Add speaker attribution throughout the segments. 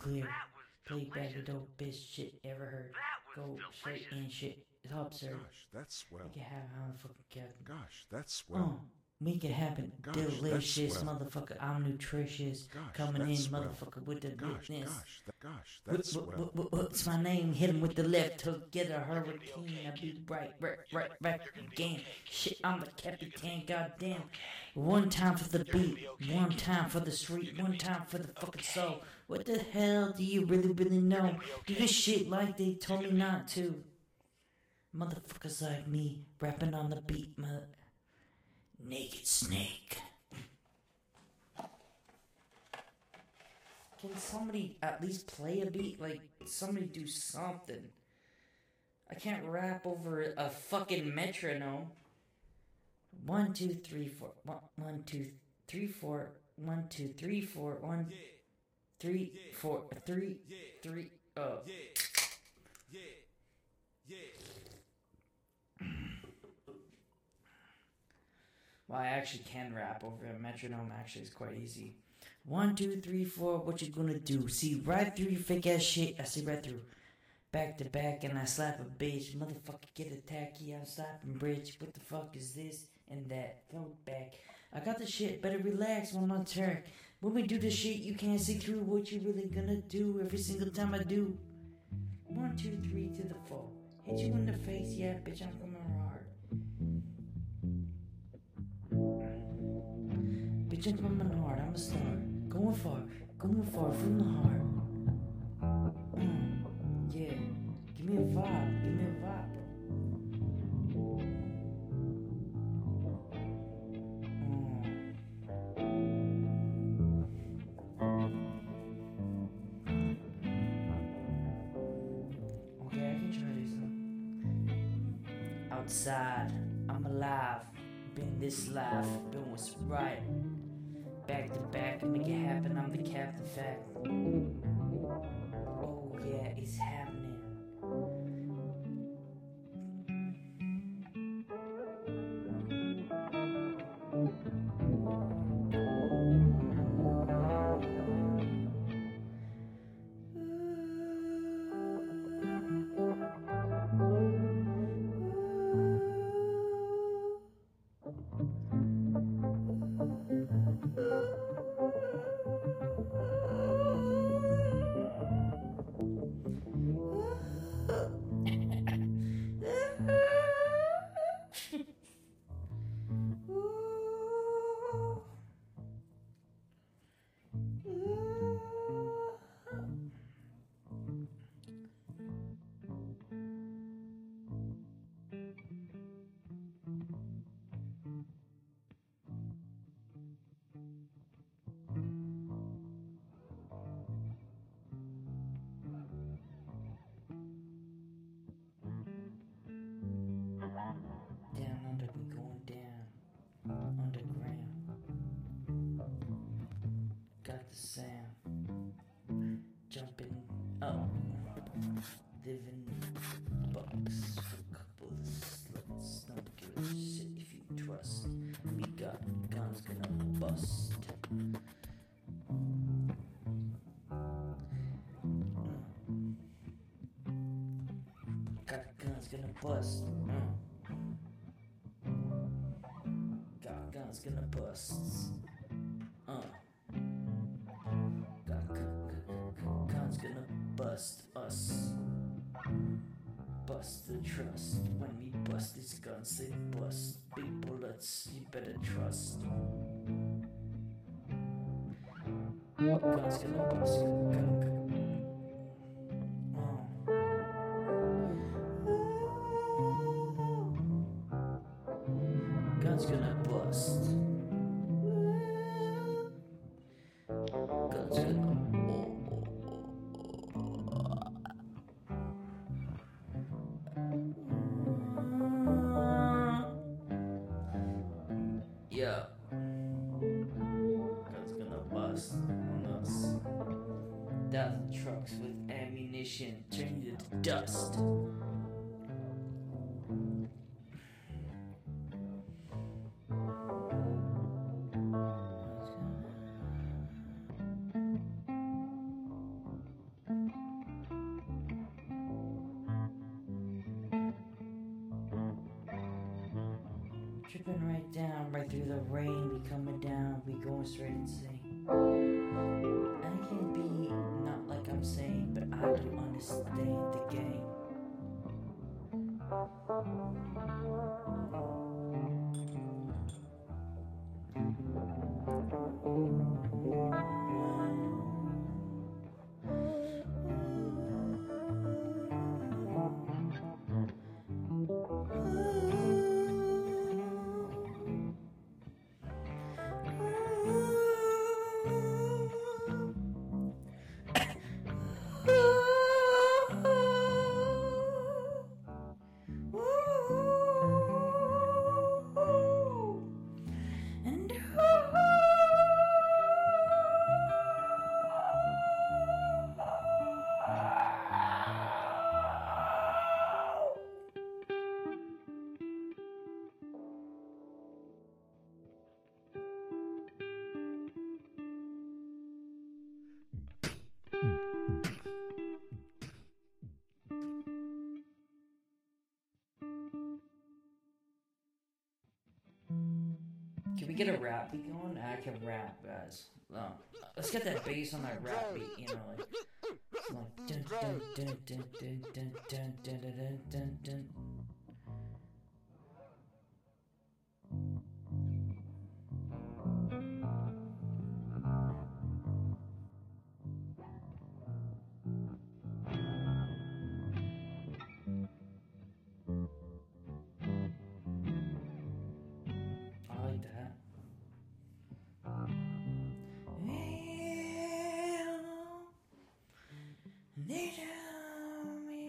Speaker 1: clear. Play back the dope best shit ever heard. Go straight in shit. It's all absurd.
Speaker 2: Gosh, that's swell.
Speaker 1: Make it happen, I'm fucking Captain.
Speaker 2: Gosh, that's swell.
Speaker 1: Make it happen.
Speaker 2: Gosh,
Speaker 1: Delicious,
Speaker 2: that's swell.
Speaker 1: motherfucker. I'm nutritious.
Speaker 2: Gosh,
Speaker 1: Coming in,
Speaker 2: that's swell.
Speaker 1: motherfucker, with the witness.
Speaker 2: Gosh, that's swell.
Speaker 1: What's my name? Hit him with the left hook. Get a hurricane. I be right back again. Shit, I'm the captain. Goddamn. One time for the beat. One time for the street. One time for the fucking soul. What the hell do you really know? Do this shit like they told me not to. Motherfuckers like me rapping on the beat, Naked Snake. Can somebody at least play a beat? Like, somebody do something. I can't rap over a fucking metronome. 1, 2, 3, 4. 1, 2, 3, 4. 1, 2, 3, 4. 1, 3, 4. 3. Oh. Well, I actually can rap over a metronome. Actually, it's quite easy. 1, 2, 3, 4. What you gonna do? See right through your fake ass shit. I see right through. Back to back, and I slap a bitch. Motherfucker, get a tacky. I'm slapping bridge. What the fuck is this and that? Throw back. I got the shit. Better relax on my turn. When we do this shit, you can't see through what you really gonna do. Every single time I do. 1, 2, 3 to the 4. Hit you in the face, yeah, bitch. I'm coming hard. Bitch, I'm coming hard, I'm a star. Going far from the heart. Yeah, give me a vibe, bro. Okay, I can try this. Outside, I'm alive. Been this life, doing what's right. Back to back, make it happen, I'm the captain fact. Oh yeah, it's happening. Down under, we going down. Underground. Got the sound. Jumping up. Living bucks. For a couple of sluts. Don't give a shit if you trust. We got guns gonna bust. Got guns gonna bust. Got guns gonna bust. Got guns gonna bust us. Bust the trust. When we bust these guns, they bust. Big bullets, you better trust. Guns gonna bust. Guns gonna bust. Guns gonna. Yeah. Guns gonna bust on us. 1,000 trucks with ammunition turned into dust. Tripping right down, right through the rain, we coming down, we going straight insane. I can be not like I'm saying, but I don't understand the game. Can we get a rap beat going? I can rap, guys. Let's get that bass on that rap beat, you know, like dun dun dun dun dun dun dun dun dun dun dun. I like that. They tell me.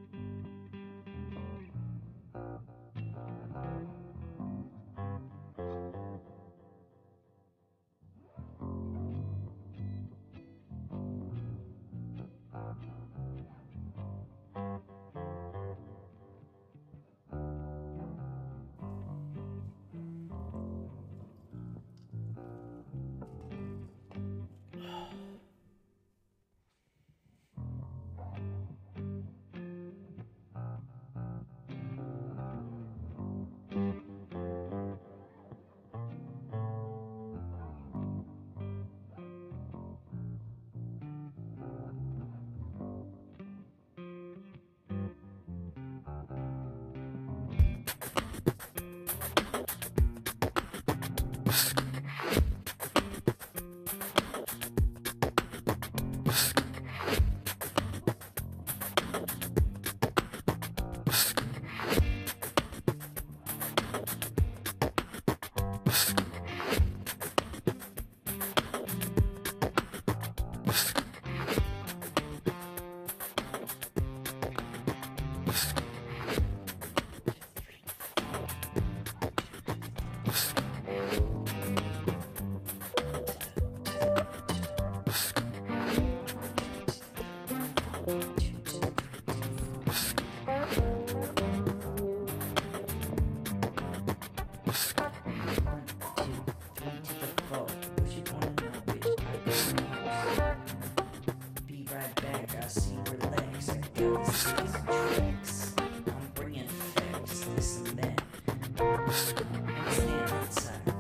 Speaker 1: Be right back, I see relax. I got this tricks. I'm bringing facts, this and that. And stand outside.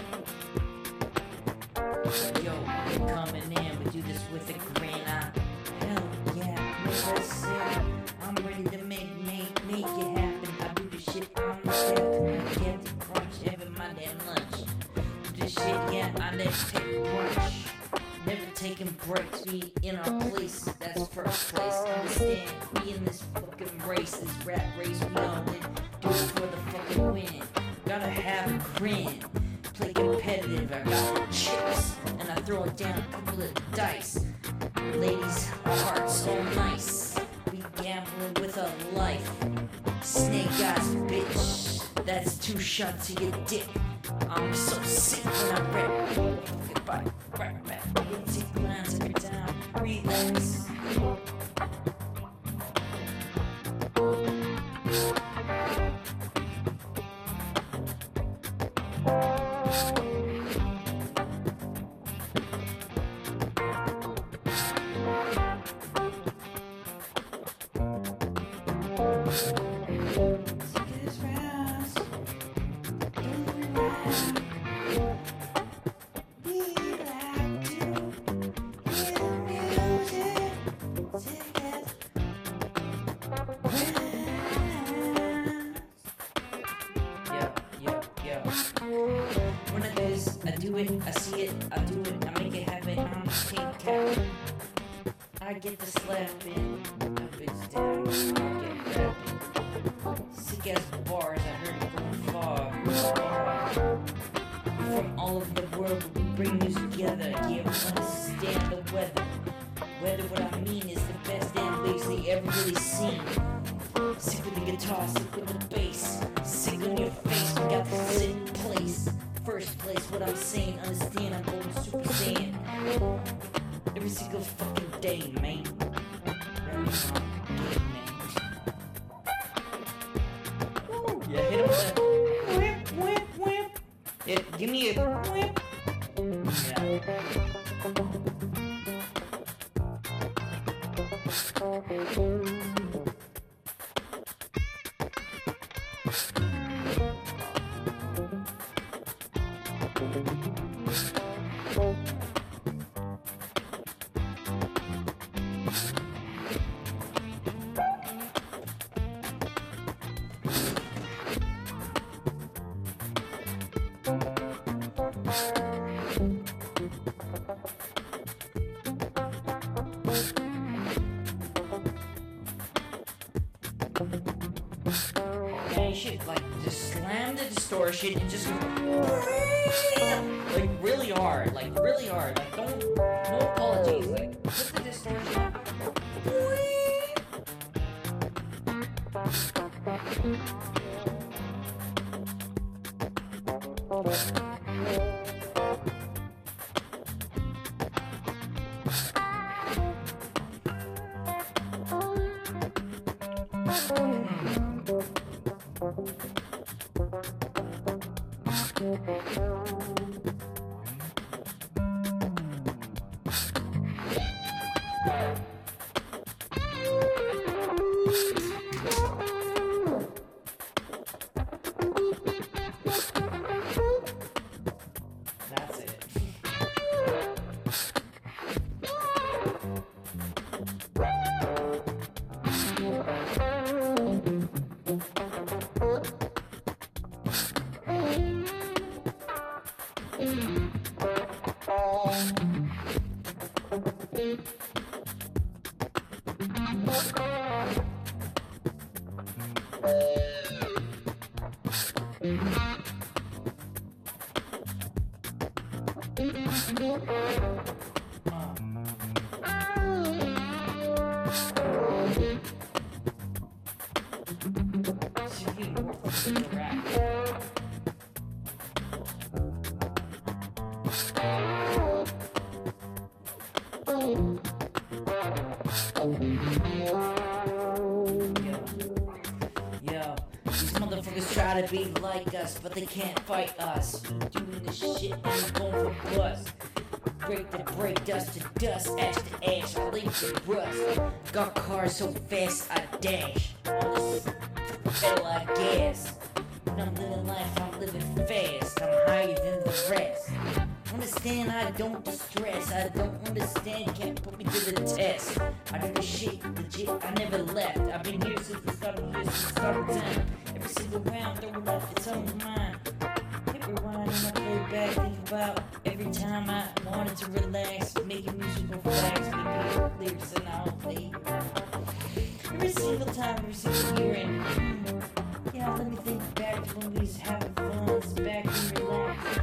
Speaker 1: Yo, we're coming in, we do this with a grin. never take brunch. Never taking breaks, be in our place, that's first place. Understand, be in this fucking race, this rap race, we all in. Do it for the fucking win. Gotta have a grin. Play competitive, I got the chips, and I throw it down a couple of dice. Ladies, our hearts all nice. We gambling with our life. Snake eyes, bitch. That's 2 shots of your dick. I'm so sick when I rap. Goodbye, right back. You take lines every time. Relax. When I do this, I do it, I see it, I do it, I make it happen, I'm the king cat. I get the slapping, that bitch down, I get rapping. Sick ass bars, I heard it going far. We're from all over the world, but we bring music together. Yeah, we understand the weather. Weather, what I mean is the best damn bass they ever really seen. Sick with the guitar, sick with the bass. Sick on your face, we got the sit place. First place, what I'm saying, understand, I'm going Super Saiyan. Every single fucking day, man. Woo, yeah, hit him with a whip, whip, whip. Yeah, give me a whip. Yeah, you should like just slam the distortion and just like really hard, like don't, no apologies, like put the distortion. That's it. Yo, these motherfuckers try to be like us, but they can't fight us. We doing this shit and we're going for bust. Break dust to dust, ash to ash, I leave to rust. Got cars so fast I dash. On this pedal I gas. When I'm living life, I'm living fast. I'm higher than the rest. Understand, I don't distress. I don't understand, can't put me to the test. I do this shit legit, I never left. I've been here since the start of this, since the start of time. Every single round, throw it off, it's on mine. Hit rewind and I play back, think about every time moment to relax, making musical facts, maybe lyrics and I'll play. Every single time, every single year, and yeah, let me think back to when we was having fun, sit back and relax.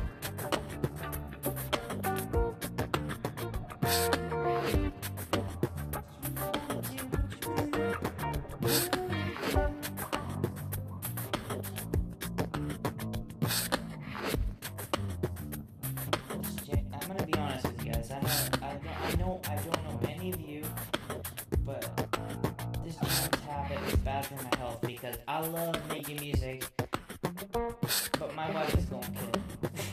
Speaker 1: I'm gonna be honest with you guys. I don't know any of you, but this dance habit is bad for my health because I love making music, but my wife is going to kill it.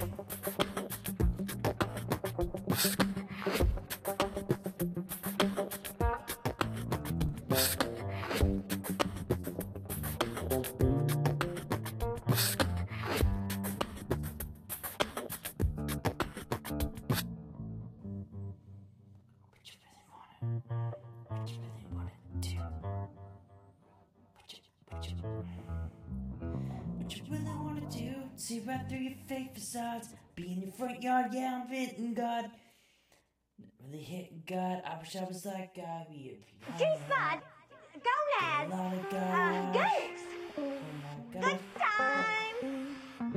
Speaker 1: What you really wanna do? See right through your fake facades. Be in your front yard, yeah, I'm hitting God. Really hitting God. I wish I was like God. Be a
Speaker 3: Gee, Spud, gonads, goats, good times,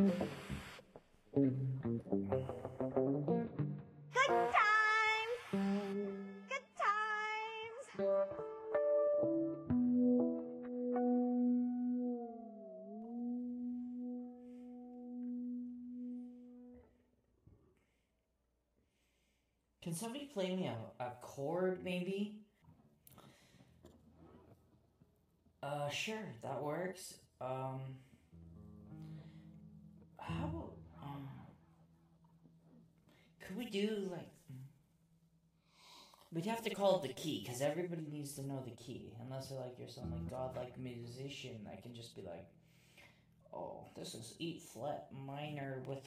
Speaker 3: good times, good times.
Speaker 1: Can somebody play me a chord, maybe? Sure, that works. How about, could we do, like, we'd have to call it the key, because everybody needs to know the key, unless they're like, you're some, like, godlike musician that can just be like, oh, this is E flat minor with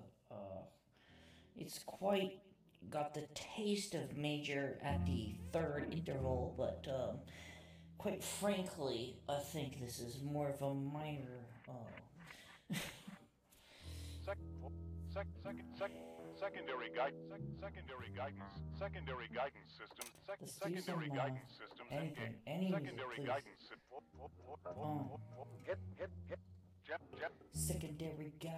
Speaker 1: it's quite got the taste of major at the third interval, but, quite frankly, I think this is more of a minor,
Speaker 2: Secondary guidance system. Secondary guidance system.
Speaker 1: anything, any music,
Speaker 2: Secondary
Speaker 1: please.
Speaker 2: guidance system. Hit. Jep.
Speaker 1: Secondary guide.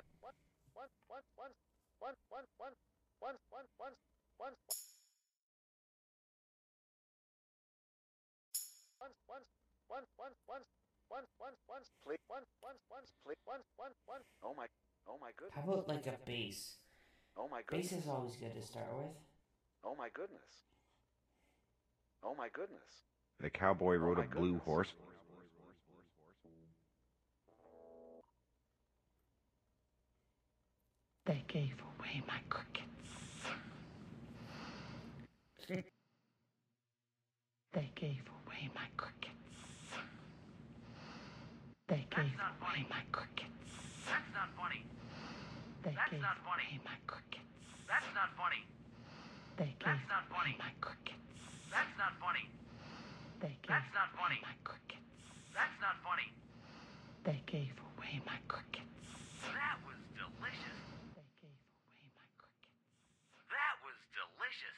Speaker 2: Oh my goodness.
Speaker 1: How about like a bass?
Speaker 2: Oh my
Speaker 1: Bass
Speaker 2: goodness.
Speaker 1: is always good to start with.
Speaker 2: Oh my goodness. Oh my goodness.
Speaker 4: The cowboy rode
Speaker 2: my
Speaker 4: a blue
Speaker 2: goodness.
Speaker 4: horse.
Speaker 5: They gave away my crickets. They gave away my crickets. They gave away my crickets.
Speaker 6: That's not funny.
Speaker 5: They
Speaker 6: That's
Speaker 5: gave
Speaker 6: not funny.
Speaker 5: away my crickets.
Speaker 6: That's not funny.
Speaker 5: They gave
Speaker 6: That's not
Speaker 5: away
Speaker 6: funny.
Speaker 5: my crickets.
Speaker 6: That's not funny.
Speaker 5: They gave
Speaker 6: That's not
Speaker 5: away
Speaker 6: funny.
Speaker 5: my crickets.
Speaker 6: That's not funny.
Speaker 5: They gave away my crickets.
Speaker 6: That was delicious.
Speaker 5: They gave away my crickets.
Speaker 6: That was delicious.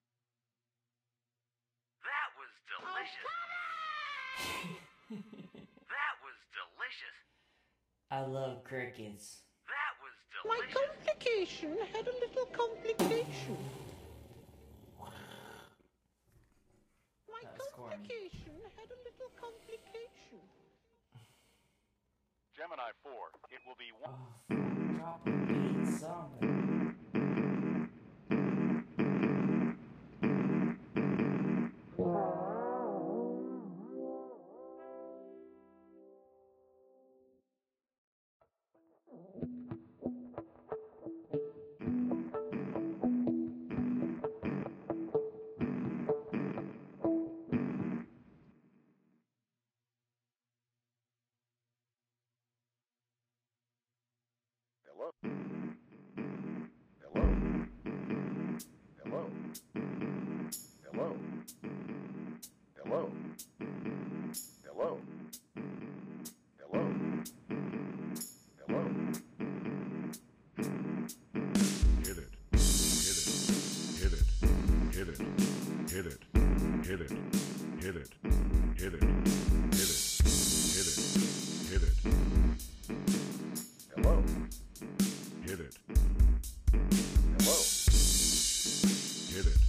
Speaker 6: That was delicious. That was delicious.
Speaker 1: I love crickets.
Speaker 6: That was
Speaker 5: My
Speaker 6: delicious.
Speaker 5: complication had a little complication. My
Speaker 1: That's corny.
Speaker 5: complication had a little complication.
Speaker 2: Gemini 4. It will be one.
Speaker 1: Oh, drop a beat somewhere.
Speaker 2: Hello. Hit it.
Speaker 4: Hit it.
Speaker 2: Hello.
Speaker 4: Hit it.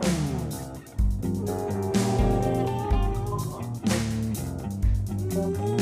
Speaker 1: Go.